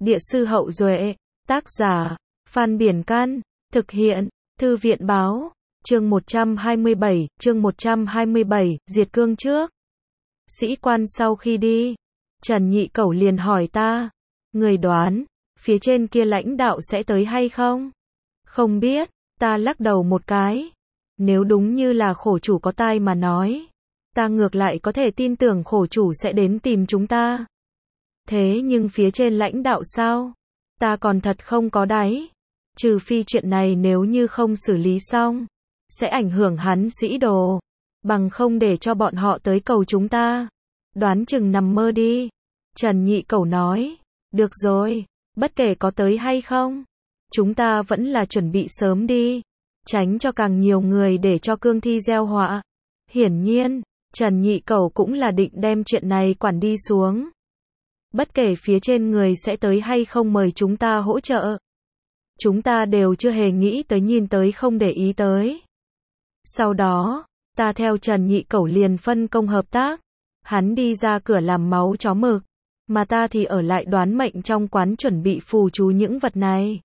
Địa sư Hậu Duệ, tác giả, Phan Biển Can, thực hiện, Thư viện Báo, chương 127, diệt cương trước. Sĩ quan sau khi đi, Trần Nhị Cẩu liền hỏi ta, người đoán, phía trên kia lãnh đạo sẽ tới hay không? Không biết, ta lắc đầu một cái. Nếu đúng như là khổ chủ có tai mà nói, ta ngược lại có thể tin tưởng khổ chủ sẽ đến tìm chúng ta. Thế nhưng phía trên lãnh đạo sao? Ta còn thật không có đáy. Trừ phi chuyện này nếu như không xử lý xong, sẽ ảnh hưởng hắn sĩ đồ. Bằng không để cho bọn họ tới cầu chúng ta. Đoán chừng nằm mơ đi. Trần Nhị Cẩu nói. Được rồi, bất kể có tới hay không, chúng ta vẫn là chuẩn bị sớm đi. Tránh cho càng nhiều người để cho cương thi gieo họa. Hiển nhiên, Trần Nhị Cẩu cũng là định đem chuyện này quản đi xuống. Bất kể phía trên người sẽ tới hay không mời chúng ta hỗ trợ. Chúng ta đều chưa hề nghĩ tới nhìn tới không để ý tới. Sau đó, ta theo Trần Nhị Cẩu liền phân công hợp tác. Hắn đi ra cửa làm máu chó mực. Mà ta thì ở lại đoán mệnh trong quán chuẩn bị phù chú những vật này.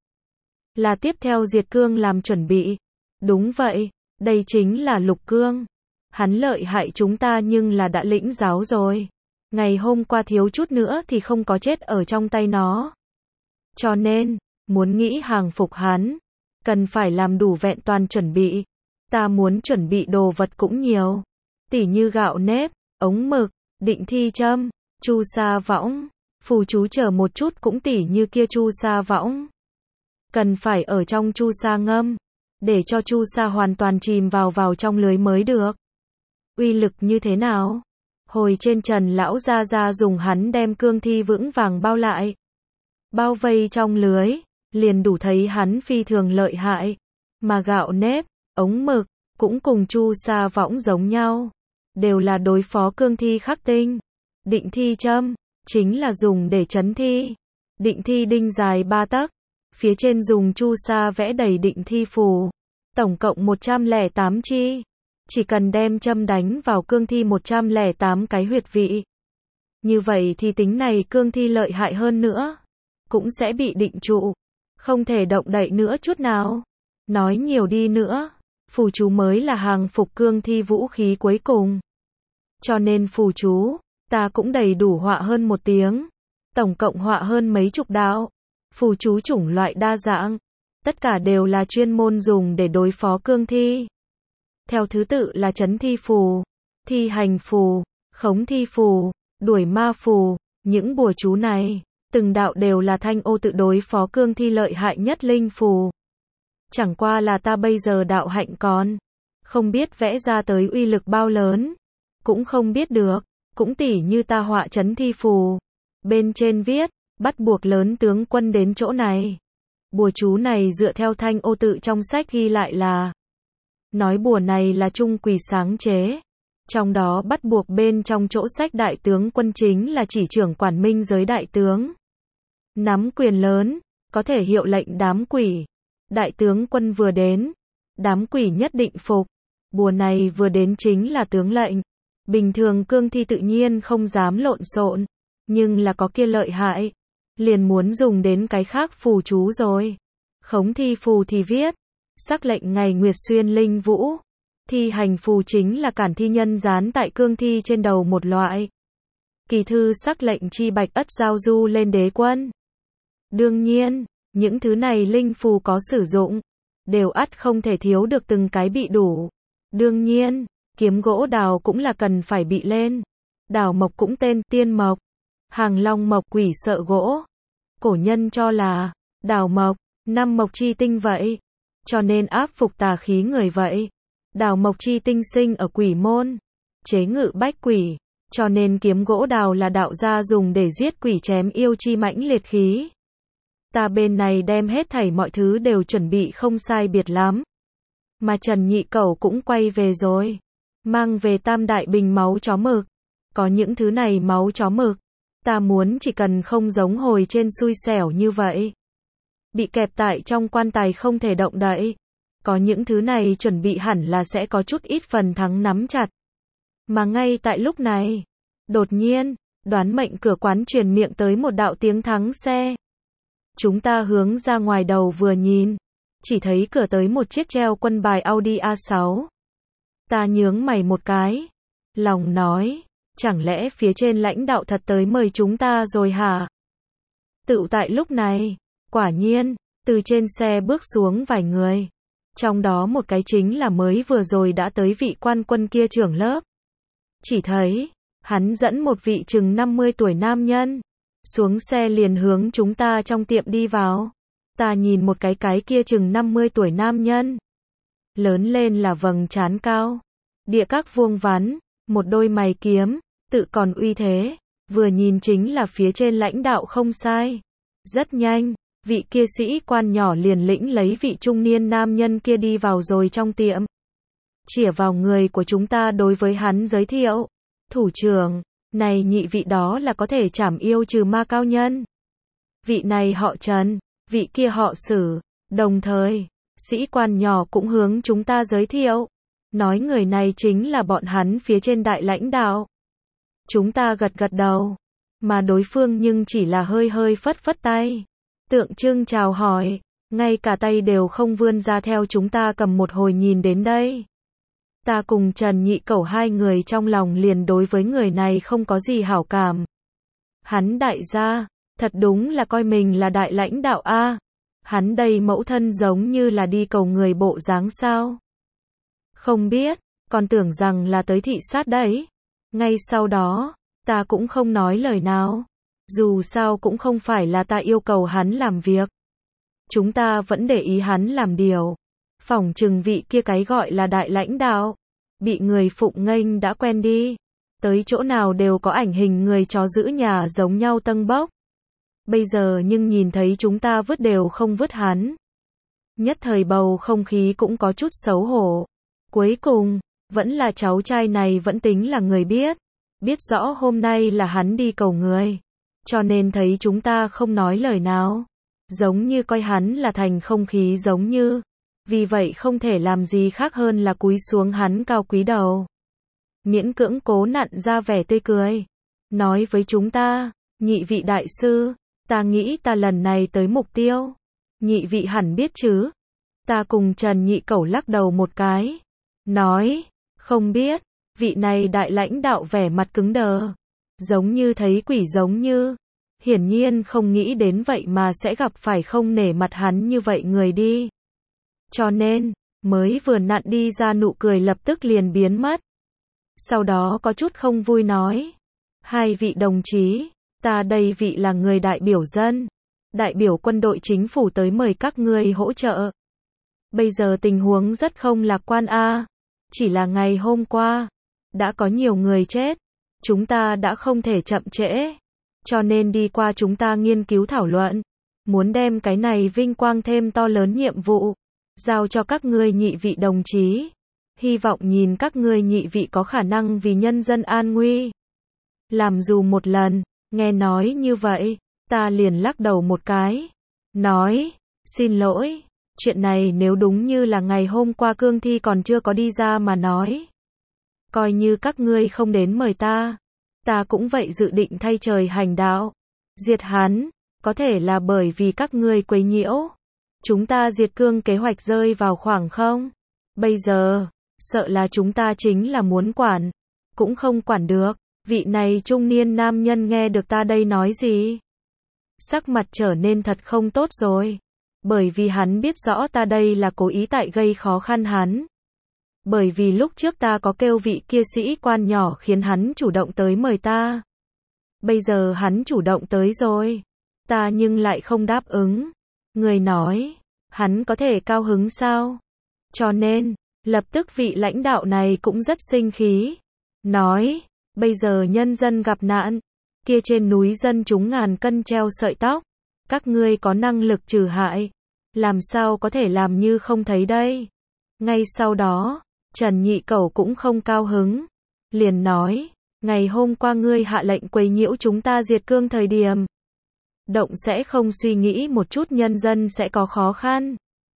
Là tiếp theo diệt cương làm chuẩn bị. Đúng vậy, đây chính là lục cương. Hắn lợi hại chúng ta nhưng là đã lĩnh giáo rồi. Ngày hôm qua thiếu chút nữa thì không có chết ở trong tay nó. Cho nên, muốn nghĩ hàng phục hắn, cần phải làm đủ vẹn toàn chuẩn bị. Ta muốn chuẩn bị đồ vật cũng nhiều. Tỉ như gạo nếp, ống mực, định thi châm, chu sa võng, phù chú chờ một chút cũng tỉ như kia chu sa võng. Cần phải ở trong chu sa ngâm, để cho chu sa hoàn toàn chìm vào trong lưới mới được. Uy lực như thế nào? Hồi trên Trần lão gia dùng hắn đem cương thi vững vàng bao lại. Bao vây trong lưới, liền đủ thấy hắn phi thường lợi hại. Mà gạo nếp, ống mực, cũng cùng chu sa võng giống nhau. Đều là đối phó cương thi khắc tinh. Định thi châm, chính là dùng để trấn thi. Định thi đinh dài 3 tấc. Phía trên dùng chu sa vẽ đầy định thi phù. Tổng cộng 108 chi. Chỉ cần đem châm đánh vào cương thi 108 cái huyệt vị. Như vậy thì tính này cương thi lợi hại hơn nữa. Cũng sẽ bị định trụ. Không thể động đậy nữa chút nào. Nói nhiều đi nữa. Phù chú mới là hàng phục cương thi vũ khí cuối cùng. Cho nên phù chú, ta cũng đầy đủ họa hơn 1 tiếng. Tổng cộng họa hơn mấy chục đạo. Phù chú chủng loại đa dạng. Tất cả đều là chuyên môn dùng để đối phó cương thi. Theo thứ tự là trấn thi phù, thi hành phù, khống thi phù, đuổi ma phù. Những bùa chú này, từng đạo đều là thanh ô tự đối phó cương thi lợi hại nhất linh phù. Chẳng qua là ta bây giờ đạo hạnh còn không biết vẽ ra tới uy lực bao lớn. Cũng không biết được, cũng tỉ như ta họa trấn thi phù. Bên trên viết, bắt buộc lớn tướng quân đến chỗ này. Bùa chú này dựa theo thanh ô tự trong sách ghi lại là nói bùa này là Trung Quỳ sáng chế. Trong đó bắt buộc bên trong chỗ sách đại tướng quân chính là chỉ trưởng quản minh giới đại tướng. Nắm quyền lớn, có thể hiệu lệnh đám quỷ. Đại tướng quân vừa đến, đám quỷ nhất định phục. Bùa này vừa đến chính là tướng lệnh. Bình thường cương thi tự nhiên không dám lộn xộn, nhưng là có kia lợi hại, liền muốn dùng đến cái khác phù chú rồi. Khống thi phù thì viết, sắc lệnh ngày nguyệt xuyên linh vũ. Thi hành phù chính là cản thi nhân dán tại cương thi trên đầu một loại. Kỳ thư sắc lệnh chi bạch ất giao du lên đế quân. Đương nhiên, những thứ này linh phù có sử dụng, đều ắt không thể thiếu được từng cái bị đủ. Đương nhiên, kiếm gỗ đào cũng là cần phải bị lên. Đào mộc cũng tên tiên mộc. Hàng long mộc quỷ sợ gỗ. Cổ nhân cho là, đào mộc, 5 mộc chi tinh vậy. Cho nên áp phục tà khí người vậy. Đào mộc chi tinh sinh ở quỷ môn. Chế ngự bách quỷ. Cho nên kiếm gỗ đào là đạo gia dùng để giết quỷ chém yêu chi mãnh liệt khí. Ta bên này đem hết thảy mọi thứ đều chuẩn bị không sai biệt lắm. Mà Trần Nhị Cẩu cũng quay về rồi. Mang về tam đại bình máu chó mực. Có những thứ này máu chó mực. Ta muốn chỉ cần không giống hồi trên xui xẻo như vậy. Bị kẹp tại trong quan tài không thể động đậy. Có những thứ này chuẩn bị hẳn là sẽ có chút ít phần thắng nắm chặt. Mà ngay tại lúc này, đột nhiên, đoán mệnh cửa quán truyền miệng tới một đạo tiếng thắng xe. Chúng ta hướng ra ngoài đầu vừa nhìn, chỉ thấy cửa tới một chiếc treo quân bài Audi A6. Ta nhướng mày một cái, lòng nói, chẳng lẽ phía trên lãnh đạo thật tới mời chúng ta rồi hả? Tựu tại lúc này, quả nhiên, từ trên xe bước xuống vài người. Trong đó một cái chính là mới vừa rồi đã tới vị quan quân kia trưởng lớp. Chỉ thấy, hắn dẫn một vị chừng 50 tuổi nam nhân, xuống xe liền hướng chúng ta trong tiệm đi vào. Ta nhìn một cái kia chừng 50 tuổi nam nhân. Lớn lên là vầng trán cao, địa các vuông vắn, một đôi mày kiếm, tự còn uy thế, vừa nhìn chính là phía trên lãnh đạo không sai. Rất nhanh, vị kia sĩ quan nhỏ liền lĩnh lấy vị trung niên nam nhân kia đi vào rồi trong tiệm. Chĩa vào người của chúng ta đối với hắn giới thiệu, thủ trưởng, này nhị vị đó là có thể trảm yêu trừ ma cao nhân. Vị này họ Trần, vị kia họ Sử, đồng thời, sĩ quan nhỏ cũng hướng chúng ta giới thiệu, nói người này chính là bọn hắn phía trên đại lãnh đạo. Chúng ta gật gật đầu, mà đối phương nhưng chỉ là hơi hơi phất phất tay, tượng trưng chào hỏi, ngay cả tay đều không vươn ra theo chúng ta cầm một hồi nhìn đến đây. Ta cùng Trần Nhị Cẩu hai người trong lòng liền đối với người này không có gì hảo cảm. Hắn đại gia, thật đúng là coi mình là đại lãnh đạo a. Hắn đây mẫu thân giống như là đi cầu người bộ dáng sao? Không biết, còn tưởng rằng là tới thị sát đấy. Ngay sau đó, ta cũng không nói lời nào. Dù sao cũng không phải là ta yêu cầu hắn làm việc. Chúng ta vẫn để ý hắn làm điều. Phỏng chừng vị kia cái gọi là đại lãnh đạo, bị người phụng nghênh đã quen đi. Tới chỗ nào đều có ảnh hình người chó giữ nhà giống nhau tâng bốc. Bây giờ nhưng nhìn thấy chúng ta vứt đều không vứt hắn. Nhất thời bầu không khí cũng có chút xấu hổ. Cuối cùng, vẫn là cháu trai này vẫn tính là người biết rõ hôm nay là hắn đi cầu người. Cho nên thấy chúng ta không nói lời nào. Giống như coi hắn là thành không khí giống như. Vì vậy không thể làm gì khác hơn là cúi xuống hắn cao quý đầu. Miễn cưỡng cố nặn ra vẻ tươi cười. Nói với chúng ta, nhị vị đại sư, ta nghĩ ta lần này tới mục tiêu. Nhị vị hẳn biết chứ. Ta cùng Trần Nhị Cẩu lắc đầu một cái. Nói, không biết, vị này đại lãnh đạo vẻ mặt cứng đờ. Giống như thấy quỷ giống như. Hiển nhiên không nghĩ đến vậy mà sẽ gặp phải không nể mặt hắn như vậy người đi. Cho nên, mới vừa nặn đi ra nụ cười lập tức liền biến mất. Sau đó có chút không vui nói. Hai vị đồng chí, ta đây vị là người đại biểu dân. Đại biểu quân đội chính phủ tới mời các ngươi hỗ trợ. Bây giờ tình huống rất không lạc quan a. Chỉ là ngày hôm qua, đã có nhiều người chết. Chúng ta đã không thể chậm trễ. Cho nên đi qua chúng ta nghiên cứu thảo luận. Muốn đem cái này vinh quang thêm to lớn nhiệm vụ. Giao cho các ngươi nhị vị đồng chí. Hy vọng nhìn các ngươi nhị vị có khả năng vì nhân dân an nguy. Làm dù một lần, nghe nói như vậy, ta liền lắc đầu một cái. Nói, xin lỗi, chuyện này nếu đúng như là ngày hôm qua cương thi còn chưa có đi ra mà nói. Coi như các ngươi không đến mời ta. Ta cũng vậy dự định thay trời hành đạo. Diệt hắn, có thể là bởi vì các ngươi quấy nhiễu. Chúng ta diệt cương kế hoạch rơi vào khoảng không. Bây giờ, sợ là chúng ta chính là muốn quản. Cũng không quản được. Vị này trung niên nam nhân nghe được ta đây nói gì? Sắc mặt trở nên thật không tốt rồi. Bởi vì hắn biết rõ ta đây là cố ý tại gây khó khăn hắn. Bởi vì lúc trước ta có kêu vị kia sĩ quan nhỏ khiến hắn chủ động tới mời ta. Bây giờ hắn chủ động tới rồi. Ta nhưng lại không đáp ứng. Người nói, hắn có thể cao hứng sao? Cho nên, lập tức vị lãnh đạo này cũng rất sinh khí. Nói, bây giờ nhân dân gặp nạn. Kia trên núi dân chúng ngàn cân treo sợi tóc. Các ngươi có năng lực trừ hại. Làm sao có thể làm như không thấy đây? Ngay sau đó, Trần Nhị Cẩu cũng không cao hứng. Liền nói, ngày hôm qua ngươi hạ lệnh quấy nhiễu chúng ta diệt cương thời điểm. Động sẽ không suy nghĩ một chút nhân dân sẽ có khó khăn.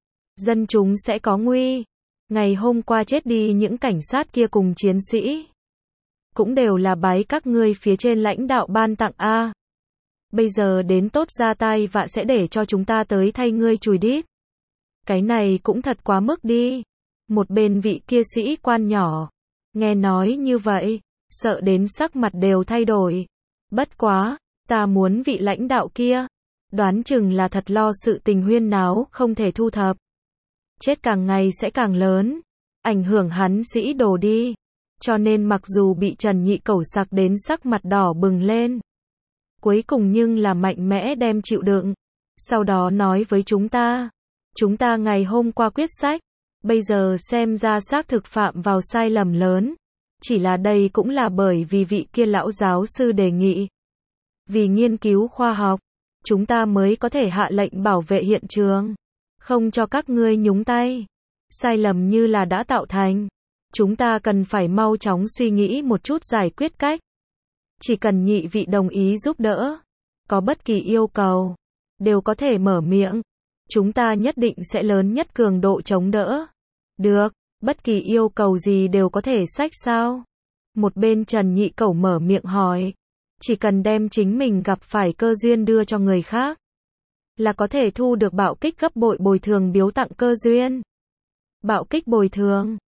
Dân chúng sẽ có nguy. Ngày hôm qua chết đi những cảnh sát kia cùng chiến sĩ. Cũng đều là bái các ngươi phía trên lãnh đạo ban tặng a. Bây giờ đến tốt ra tai vạ sẽ để cho chúng ta tới thay ngươi chùi đít. Cái này cũng thật quá mức đi. Một bên vị kia sĩ quan nhỏ, nghe nói như vậy, sợ đến sắc mặt đều thay đổi. Bất quá, ta muốn vị lãnh đạo kia, đoán chừng là thật lo sự tình huyên náo không thể thu thập. Chết càng ngày sẽ càng lớn, ảnh hưởng hắn sĩ đồ đi. Cho nên mặc dù bị Trần Nhị Cẩu sặc đến sắc mặt đỏ bừng lên, cuối cùng nhưng là mạnh mẽ đem chịu đựng. Sau đó nói với chúng ta ngày hôm qua quyết sách, bây giờ xem ra xác thực phạm vào sai lầm lớn. Chỉ là đây cũng là bởi vì vị kia lão giáo sư đề nghị. Vì nghiên cứu khoa học, chúng ta mới có thể hạ lệnh bảo vệ hiện trường, không cho các ngươi nhúng tay. Sai lầm như là đã tạo thành, chúng ta cần phải mau chóng suy nghĩ một chút giải quyết cách. Chỉ cần nhị vị đồng ý giúp đỡ, có bất kỳ yêu cầu, đều có thể mở miệng. Chúng ta nhất định sẽ lớn nhất cường độ chống đỡ. Được, bất kỳ yêu cầu gì đều có thể xách sao? Một bên Trần Nhị Cẩu mở miệng hỏi. Chỉ cần đem chính mình gặp phải cơ duyên đưa cho người khác, là có thể thu được bạo kích gấp bội bồi thường biếu tặng cơ duyên. Bạo kích bồi thường.